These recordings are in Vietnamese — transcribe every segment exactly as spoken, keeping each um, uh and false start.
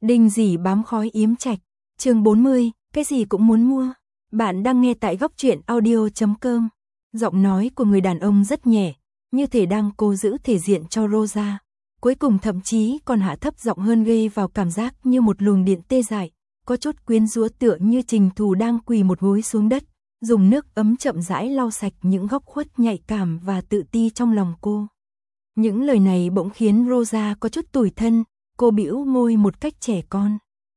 Đinh dỉ bám khói yếm trạch, chương bốn mươi, cái gì cũng muốn mua. Bạn đang nghe tại góc truyện audio chấm com. Giọng nói của người đàn ông rất nhẹ, như thể đang cố giữ thể diện cho Rosa. Cuối cùng thậm chí còn hạ thấp giọng hơn ghê vào cảm giác như một luồng điện tê dại, có chút quyến rũ tựa như Trình Thù đang quỳ một gối xuống đất, dùng nước ấm chậm rãi lau sạch những góc khuất nhạy cảm và tự ti trong lòng cô. Những lời này bỗng khiến Rosa có chút tủi thân, cô bĩu môi một cách trẻ con.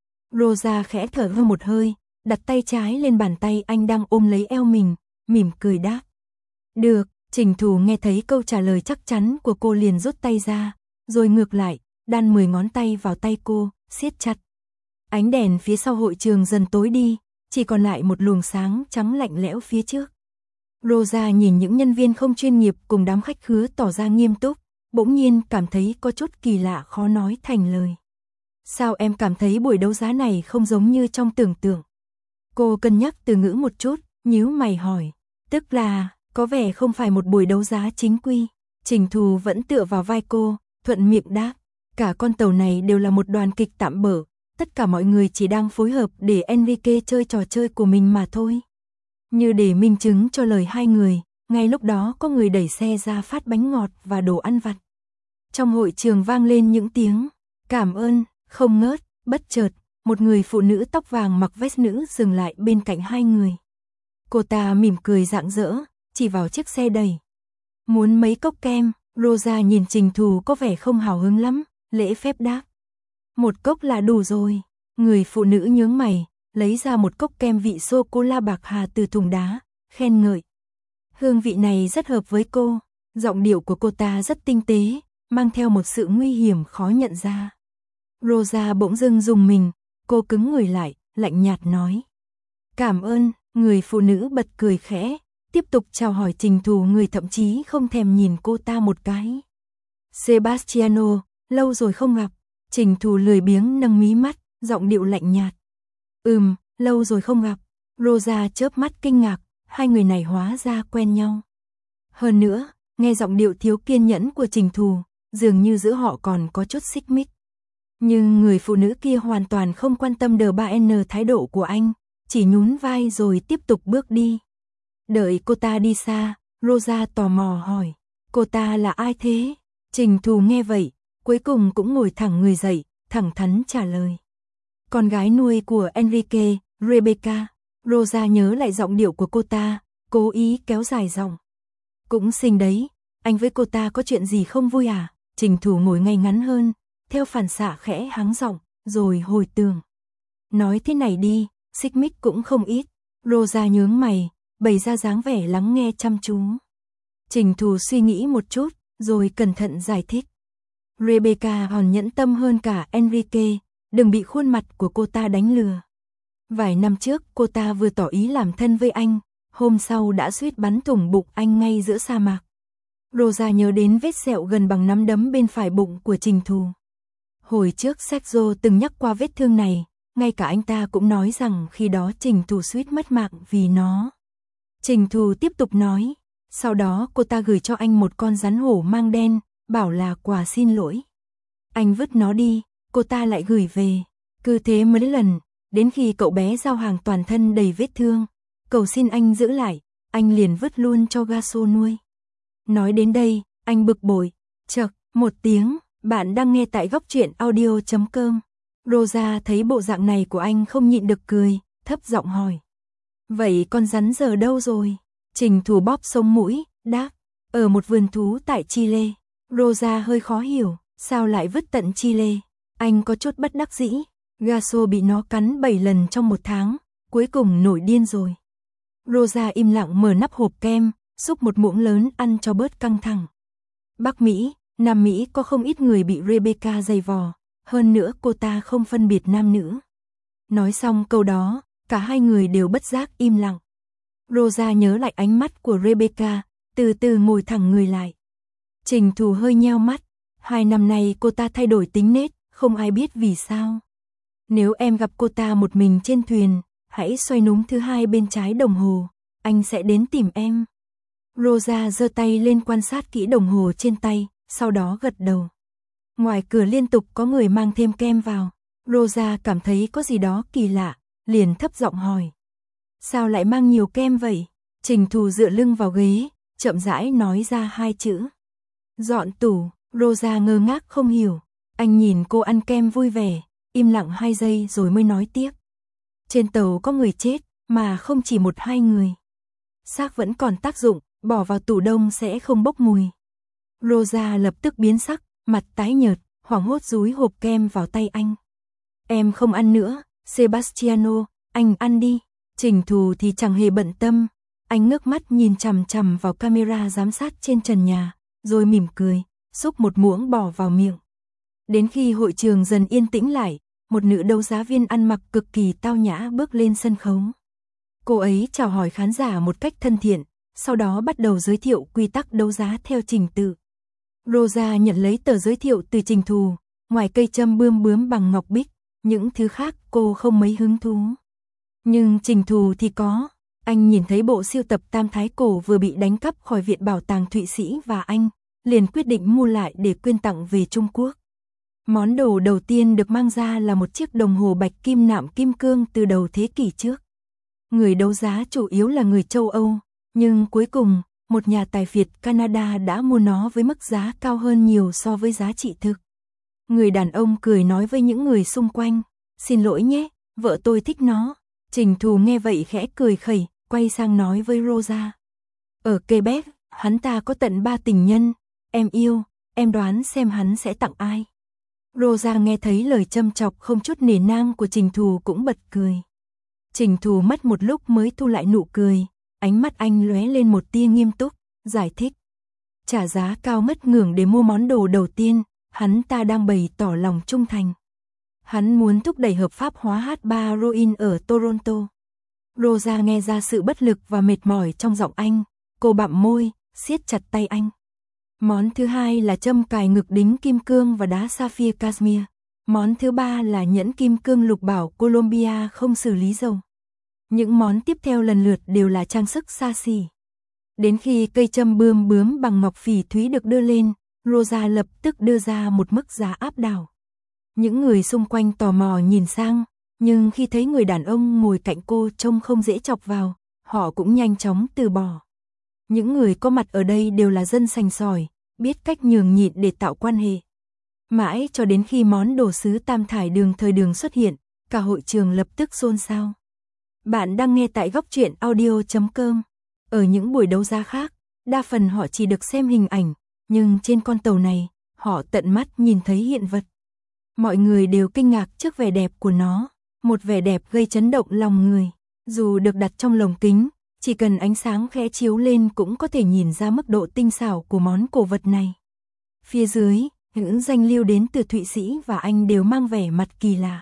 Rosa khẽ thở ra một hơi, đặt tay trái lên bàn tay anh đang ôm lấy eo mình, mỉm cười đáp. Được, Trình Thù nghe thấy câu trả lời chắc chắn của cô liền rút tay ra, rồi ngược lại, đan mười ngón tay vào tay cô, siết chặt. Ánh đèn phía sau hội trường dần tối đi, chỉ còn lại một luồng sáng trắng lạnh lẽo phía trước. Rosa nhìn những nhân viên không chuyên nghiệp cùng đám khách khứa tỏ ra nghiêm túc, bỗng nhiên cảm thấy có chút kỳ lạ khó nói thành lời. Sao em cảm thấy buổi đấu giá này không giống như trong tưởng tượng? Cô cân nhắc từ ngữ một chút, nhíu mày hỏi. Tức là, có vẻ không phải một buổi đấu giá chính quy. Trình Thù vẫn tựa vào vai cô, thuận miệng đáp. Cả con tàu này đều là một đoàn kịch tạm bợ, tất cả mọi người chỉ đang phối hợp để Enrique chơi trò chơi của mình mà thôi. Như để minh chứng cho lời hai người, ngay lúc đó có người đẩy xe ra phát bánh ngọt và đồ ăn vặt. Trong hội trường vang lên những tiếng cảm ơn, không ngớt, bất chợt, một người phụ nữ tóc vàng mặc vest nữ dừng lại bên cạnh hai người. Cô ta mỉm cười rạng rỡ, chỉ vào chiếc xe đầy. Muốn mấy cốc kem? Rosa nhìn Trình Thù có vẻ không hào hứng lắm, lễ phép đáp. Một cốc là đủ rồi. Người phụ nữ nhướng mày, lấy ra một cốc kem vị sô-cô-la bạc hà từ thùng đá, khen ngợi. Hương vị này rất hợp với cô. Giọng điệu của cô ta rất tinh tế, mang theo một sự nguy hiểm khó nhận ra. Rosa bỗng dưng rùng mình, cô cứng người lại, lạnh nhạt nói. Cảm ơn, người phụ nữ bật cười khẽ, tiếp tục chào hỏi Trình Thù, người thậm chí không thèm nhìn cô ta một cái. Sebastiano, lâu rồi không gặp. Trình Thù lười biếng nâng mí mắt, giọng điệu lạnh nhạt. Ừm, lâu rồi không gặp. Rosa chớp mắt kinh ngạc, hai người này hóa ra quen nhau. Hơn nữa, nghe giọng điệu thiếu kiên nhẫn của Trình Thù, dường như giữa họ còn có chút xích mích. Nhưng người phụ nữ kia hoàn toàn không quan tâm đờ ba en thái độ của anh, chỉ nhún vai rồi tiếp tục bước đi. Đợi cô ta đi xa, Rosa tò mò hỏi, cô ta là ai thế? Trình Thù nghe vậy, cuối cùng cũng ngồi thẳng người dậy, thẳng thắn trả lời. Con gái nuôi của Enrique, Rebecca. Rosa nhớ lại giọng điệu của cô ta, cố ý kéo dài giọng. Cũng xinh đấy, anh với cô ta có chuyện gì không vui à? Trình Thù ngồi ngay ngắn hơn, theo phản xạ khẽ hắng giọng, rồi hồi tưởng. Nói thế này đi, xích mích cũng không ít. Rosa nhướng mày, bày ra dáng vẻ lắng nghe chăm chú. Trình Thù suy nghĩ một chút, rồi cẩn thận giải thích. Rebecca còn nhẫn tâm hơn cả Enrique, đừng bị khuôn mặt của cô ta đánh lừa. Vài năm trước cô ta vừa tỏ ý làm thân với anh, hôm sau đã suýt bắn thủng bụng anh ngay giữa sa mạc. Rosa nhớ đến vết sẹo gần bằng nắm đấm bên phải bụng của Trình Thù. Hồi trước Sergio từng nhắc qua vết thương này, ngay cả anh ta cũng nói rằng khi đó Trình Thù suýt mất mạng vì nó. Trình Thù tiếp tục nói, sau đó cô ta gửi cho anh một con rắn hổ mang đen, bảo là quà xin lỗi. Anh vứt nó đi, cô ta lại gửi về, cứ thế mấy lần, đến khi cậu bé giao hàng toàn thân đầy vết thương, cầu xin anh giữ lại, anh liền vứt luôn cho Gaso nuôi. Nói đến đây, anh bực bội, chậc, một tiếng, bạn đang nghe tại góc truyện audio chấm com. Rosa thấy bộ dạng này của anh không nhịn được cười, thấp giọng hỏi. Vậy con rắn giờ đâu rồi? Trình Thù bóp sống mũi, đáp, ở một vườn thú tại Chile. Rosa hơi khó hiểu, sao lại vứt tận Chile? Anh có chút bất đắc dĩ, Gaso bị nó cắn bảy lần trong một tháng, cuối cùng nổi điên rồi. Rosa im lặng mở nắp hộp kem, xúc một muỗng lớn ăn cho bớt căng thẳng. Bắc Mỹ, Nam Mỹ có không ít người bị Rebecca giày vò, hơn nữa cô ta không phân biệt nam nữ. Nói xong câu đó, cả hai người đều bất giác im lặng. Rosa nhớ lại ánh mắt của Rebecca, từ từ ngồi thẳng người lại. Trình Thù hơi nheo mắt, hai năm nay cô ta thay đổi tính nết, không ai biết vì sao. Nếu em gặp cô ta một mình trên thuyền, hãy xoay núm thứ hai bên trái đồng hồ, anh sẽ đến tìm em. Rosa giơ tay lên quan sát kỹ đồng hồ trên tay, sau đó gật đầu. Ngoài cửa liên tục có người mang thêm kem vào. Rosa cảm thấy có gì đó kỳ lạ, liền thấp giọng hỏi. Sao lại mang nhiều kem vậy? Trình Thù dựa lưng vào ghế, chậm rãi nói ra hai chữ. Dọn tủ. Rosa ngơ ngác không hiểu. Anh nhìn cô ăn kem vui vẻ, im lặng hai giây rồi mới nói tiếp. Trên tàu có người chết, mà không chỉ một hai người. Xác vẫn còn tác dụng, bỏ vào tủ đông sẽ không bốc mùi. Rosa lập tức biến sắc, mặt tái nhợt, hoảng hốt dúi hộp kem vào tay anh. Em không ăn nữa, Sebastiano, anh ăn đi. Trình Thù thì chẳng hề bận tâm. Anh ngước mắt nhìn chằm chằm vào camera giám sát trên trần nhà, rồi mỉm cười, xúc một muỗng bỏ vào miệng. Đến khi hội trường dần yên tĩnh lại, một nữ đấu giá viên ăn mặc cực kỳ tao nhã bước lên sân khấu. Cô ấy chào hỏi khán giả một cách thân thiện, sau đó bắt đầu giới thiệu quy tắc đấu giá theo trình tự. Rosa nhận lấy tờ giới thiệu từ Trình Thù, ngoài cây châm bươm bướm bằng ngọc bích, những thứ khác cô không mấy hứng thú. Nhưng Trình Thù thì có, anh nhìn thấy bộ sưu tập tam thái cổ vừa bị đánh cắp khỏi Viện Bảo tàng Thụy Sĩ và anh liền quyết định mua lại để quyên tặng về Trung Quốc. Món đồ đầu tiên được mang ra là một chiếc đồng hồ bạch kim nạm kim cương từ đầu thế kỷ trước. Người đấu giá chủ yếu là người châu Âu, nhưng cuối cùng, một nhà tài phiệt Canada đã mua nó với mức giá cao hơn nhiều so với giá trị thực. Người đàn ông cười nói với những người xung quanh, xin lỗi nhé, vợ tôi thích nó. Trình Thù nghe vậy khẽ cười khẩy, quay sang nói với Rosa. Ở Quebec, hắn ta có tận ba tình nhân, em yêu, em đoán xem hắn sẽ tặng ai. Rosa nghe thấy lời châm chọc không chút nể nang của Trình Thù cũng bật cười. Trình Thù mất một lúc mới thu lại nụ cười, ánh mắt anh lóe lên một tia nghiêm túc, giải thích. Trả giá cao mất ngưỡng để mua món đồ đầu tiên, hắn ta đang bày tỏ lòng trung thành. Hắn muốn thúc đẩy hợp pháp hóa hát ba heroin ở Toronto. Rosa nghe ra sự bất lực và mệt mỏi trong giọng anh, cô bặm môi, siết chặt tay anh. Món thứ hai là châm cài ngực đính kim cương và đá sapphire cashmere. Món thứ ba là nhẫn kim cương lục bảo Colombia không xử lý dầu. Những món tiếp theo lần lượt đều là trang sức xa xỉ. Đến khi cây châm bươm bướm bằng ngọc phỉ thúy được đưa lên, Rosa lập tức đưa ra một mức giá áp đảo. Những người xung quanh tò mò nhìn sang, nhưng khi thấy người đàn ông ngồi cạnh cô trông không dễ chọc vào, họ cũng nhanh chóng từ bỏ. Những người có mặt ở đây đều là dân sành sỏi, biết cách nhường nhịn để tạo quan hệ. Mãi cho đến khi món đồ sứ tam thải đường thời đường xuất hiện, cả hội trường lập tức xôn xao. Bạn đang nghe tại góc truyện audio chấm com. Ở những buổi đấu giá khác, đa phần họ chỉ được xem hình ảnh, nhưng trên con tàu này, họ tận mắt nhìn thấy hiện vật. Mọi người đều kinh ngạc trước vẻ đẹp của nó, một vẻ đẹp gây chấn động lòng người. Dù được đặt trong lồng kính, chỉ cần ánh sáng khẽ chiếu lên cũng có thể nhìn ra mức độ tinh xảo của món cổ vật này. Phía dưới, những danh lưu đến từ Thụy Sĩ và Anh đều mang vẻ mặt kỳ lạ.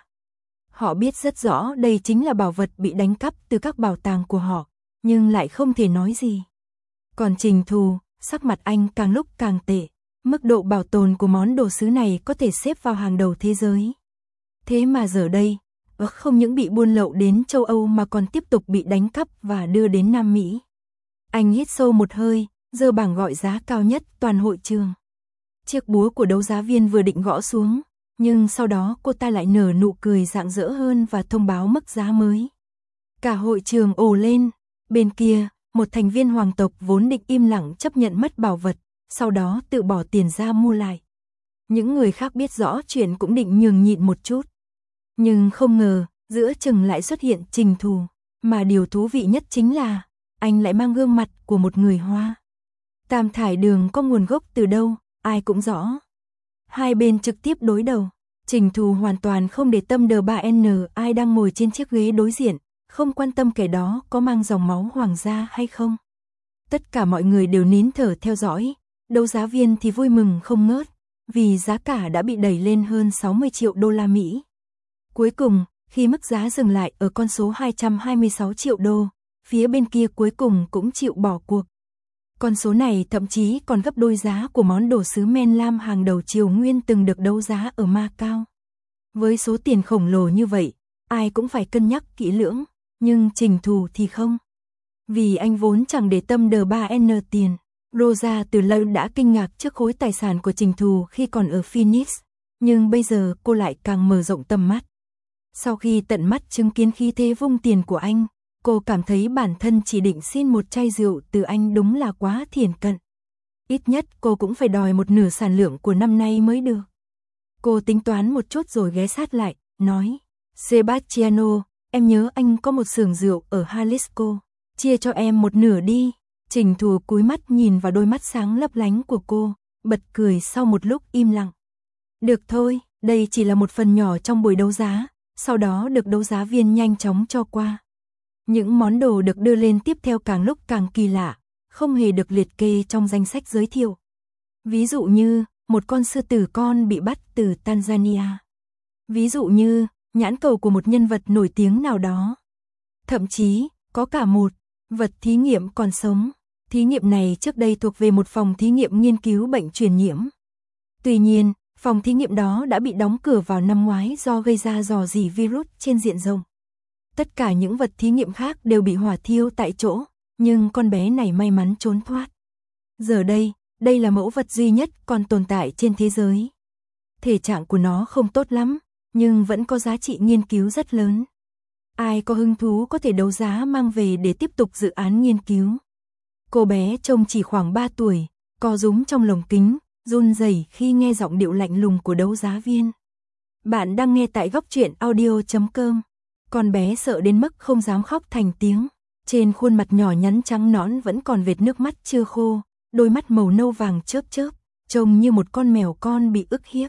Họ biết rất rõ đây chính là bảo vật bị đánh cắp từ các bảo tàng của họ, nhưng lại không thể nói gì. Còn Trình Thù, sắc mặt anh càng lúc càng tệ, mức độ bảo tồn của món đồ sứ này có thể xếp vào hàng đầu thế giới. Thế mà giờ đây, không những bị buôn lậu đến châu Âu mà còn tiếp tục bị đánh cắp và đưa đến Nam Mỹ. Anh hít sâu một hơi, giơ bảng gọi giá cao nhất toàn hội trường. Chiếc búa của đấu giá viên vừa định gõ xuống, nhưng sau đó cô ta lại nở nụ cười rạng rỡ hơn và thông báo mức giá mới. Cả hội trường ồ lên, bên kia, một thành viên hoàng tộc vốn định im lặng chấp nhận mất bảo vật, sau đó tự bỏ tiền ra mua lại. Những người khác biết rõ chuyện cũng định nhường nhịn một chút. Nhưng không ngờ, giữa chừng lại xuất hiện Trình Thù, mà điều thú vị nhất chính là, anh lại mang gương mặt của một người Hoa. Tam thải đường có nguồn gốc từ đâu, ai cũng rõ. Hai bên trực tiếp đối đầu, Trình Thù hoàn toàn không để tâm đờ ba en ai đang ngồi trên chiếc ghế đối diện, không quan tâm kẻ đó có mang dòng máu hoàng gia hay không. Tất cả mọi người đều nín thở theo dõi, đấu giá viên thì vui mừng không ngớt, vì giá cả đã bị đẩy lên hơn sáu mươi triệu đô la Mỹ. Cuối cùng, khi mức giá dừng lại ở con số hai trăm hai mươi sáu triệu đô, phía bên kia cuối cùng cũng chịu bỏ cuộc. Con số này thậm chí còn gấp đôi giá của món đồ sứ men lam hàng đầu triều nguyên từng được đấu giá ở Macau. Với số tiền khổng lồ như vậy, ai cũng phải cân nhắc kỹ lưỡng, nhưng Trình Thù thì không. Vì anh vốn chẳng để tâm đờ ba en tiền. Rosa từ lâu đã kinh ngạc trước khối tài sản của Trình Thù khi còn ở Phoenix, nhưng bây giờ cô lại càng mở rộng tầm mắt. Sau khi tận mắt chứng kiến khí thế vung tiền của anh, cô cảm thấy bản thân chỉ định xin một chai rượu từ anh đúng là quá thiển cận. Ít nhất cô cũng phải đòi một nửa sản lượng của năm nay mới được. Cô tính toán một chút rồi ghé sát lại, nói, Sebastiano, em nhớ anh có một xưởng rượu ở Jalisco, chia cho em một nửa đi. Trình Thù cúi mắt nhìn vào đôi mắt sáng lấp lánh của cô, bật cười sau một lúc im lặng. Được thôi, đây chỉ là một phần nhỏ trong buổi đấu giá, sau đó được đấu giá viên nhanh chóng cho qua. Những món đồ được đưa lên tiếp theo càng lúc càng kỳ lạ, không hề được liệt kê trong danh sách giới thiệu. Ví dụ như, một con sư tử con bị bắt từ Tanzania. Ví dụ như, nhãn cầu của một nhân vật nổi tiếng nào đó. Thậm chí, có cả một vật thí nghiệm còn sống. Thí nghiệm này trước đây thuộc về một phòng thí nghiệm nghiên cứu bệnh truyền nhiễm. Tuy nhiên, phòng thí nghiệm đó đã bị đóng cửa vào năm ngoái do gây ra rò rỉ virus trên diện rộng. Tất cả những vật thí nghiệm khác đều bị hỏa thiêu tại chỗ, nhưng con bé này may mắn trốn thoát. Giờ đây, đây là mẫu vật duy nhất còn tồn tại trên thế giới. Thể trạng của nó không tốt lắm, nhưng vẫn có giá trị nghiên cứu rất lớn. Ai có hứng thú có thể đấu giá mang về để tiếp tục dự án nghiên cứu. Cô bé trông chỉ khoảng ba tuổi, co rúm trong lồng kính, run rẩy khi nghe giọng điệu lạnh lùng của đấu giá viên. Bạn đang nghe tại góc truyện audio chấm com. Con bé sợ đến mức không dám khóc thành tiếng. Trên khuôn mặt nhỏ nhắn trắng nõn vẫn còn vệt nước mắt chưa khô, đôi mắt màu nâu vàng chớp chớp, trông như một con mèo con bị ức hiếp.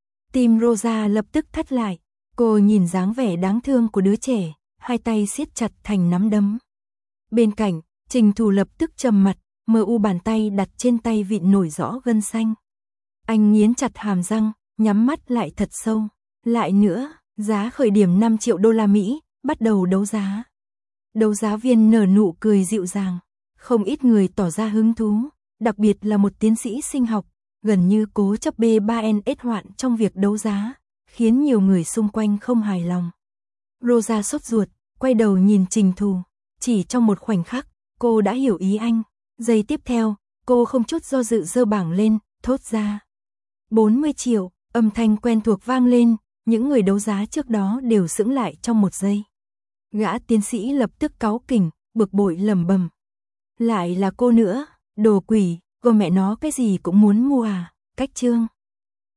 Tim Rosa lập tức thắt lại, cô nhìn dáng vẻ đáng thương của đứa trẻ, hai tay siết chặt thành nắm đấm. Bên cạnh, Trình Thù lập tức trầm mặt, mờ u bàn tay đặt trên tay vịn nổi rõ gân xanh. Anh nghiến chặt hàm răng, nhắm mắt lại thật sâu. Lại nữa, giá khởi điểm năm triệu đô la Mỹ, bắt đầu đấu giá. Đấu giá viên nở nụ cười dịu dàng, không ít người tỏ ra hứng thú, đặc biệt là một tiến sĩ sinh học, gần như cố chấp B ba N S hoạn trong việc đấu giá, khiến nhiều người xung quanh không hài lòng. Rosa sốt ruột, quay đầu nhìn Trình Thù, chỉ trong một khoảnh khắc, cô đã hiểu ý anh. Giây tiếp theo, cô không chút do dự giơ bảng lên, thốt ra. bốn mươi triệu, âm thanh quen thuộc vang lên, những người đấu giá trước đó đều sững lại trong một giây. Gã tiến sĩ lập tức cáu kỉnh, bực bội lẩm bẩm. Lại là cô nữa, đồ quỷ, cô mẹ nó cái gì cũng muốn mua à, cách chương.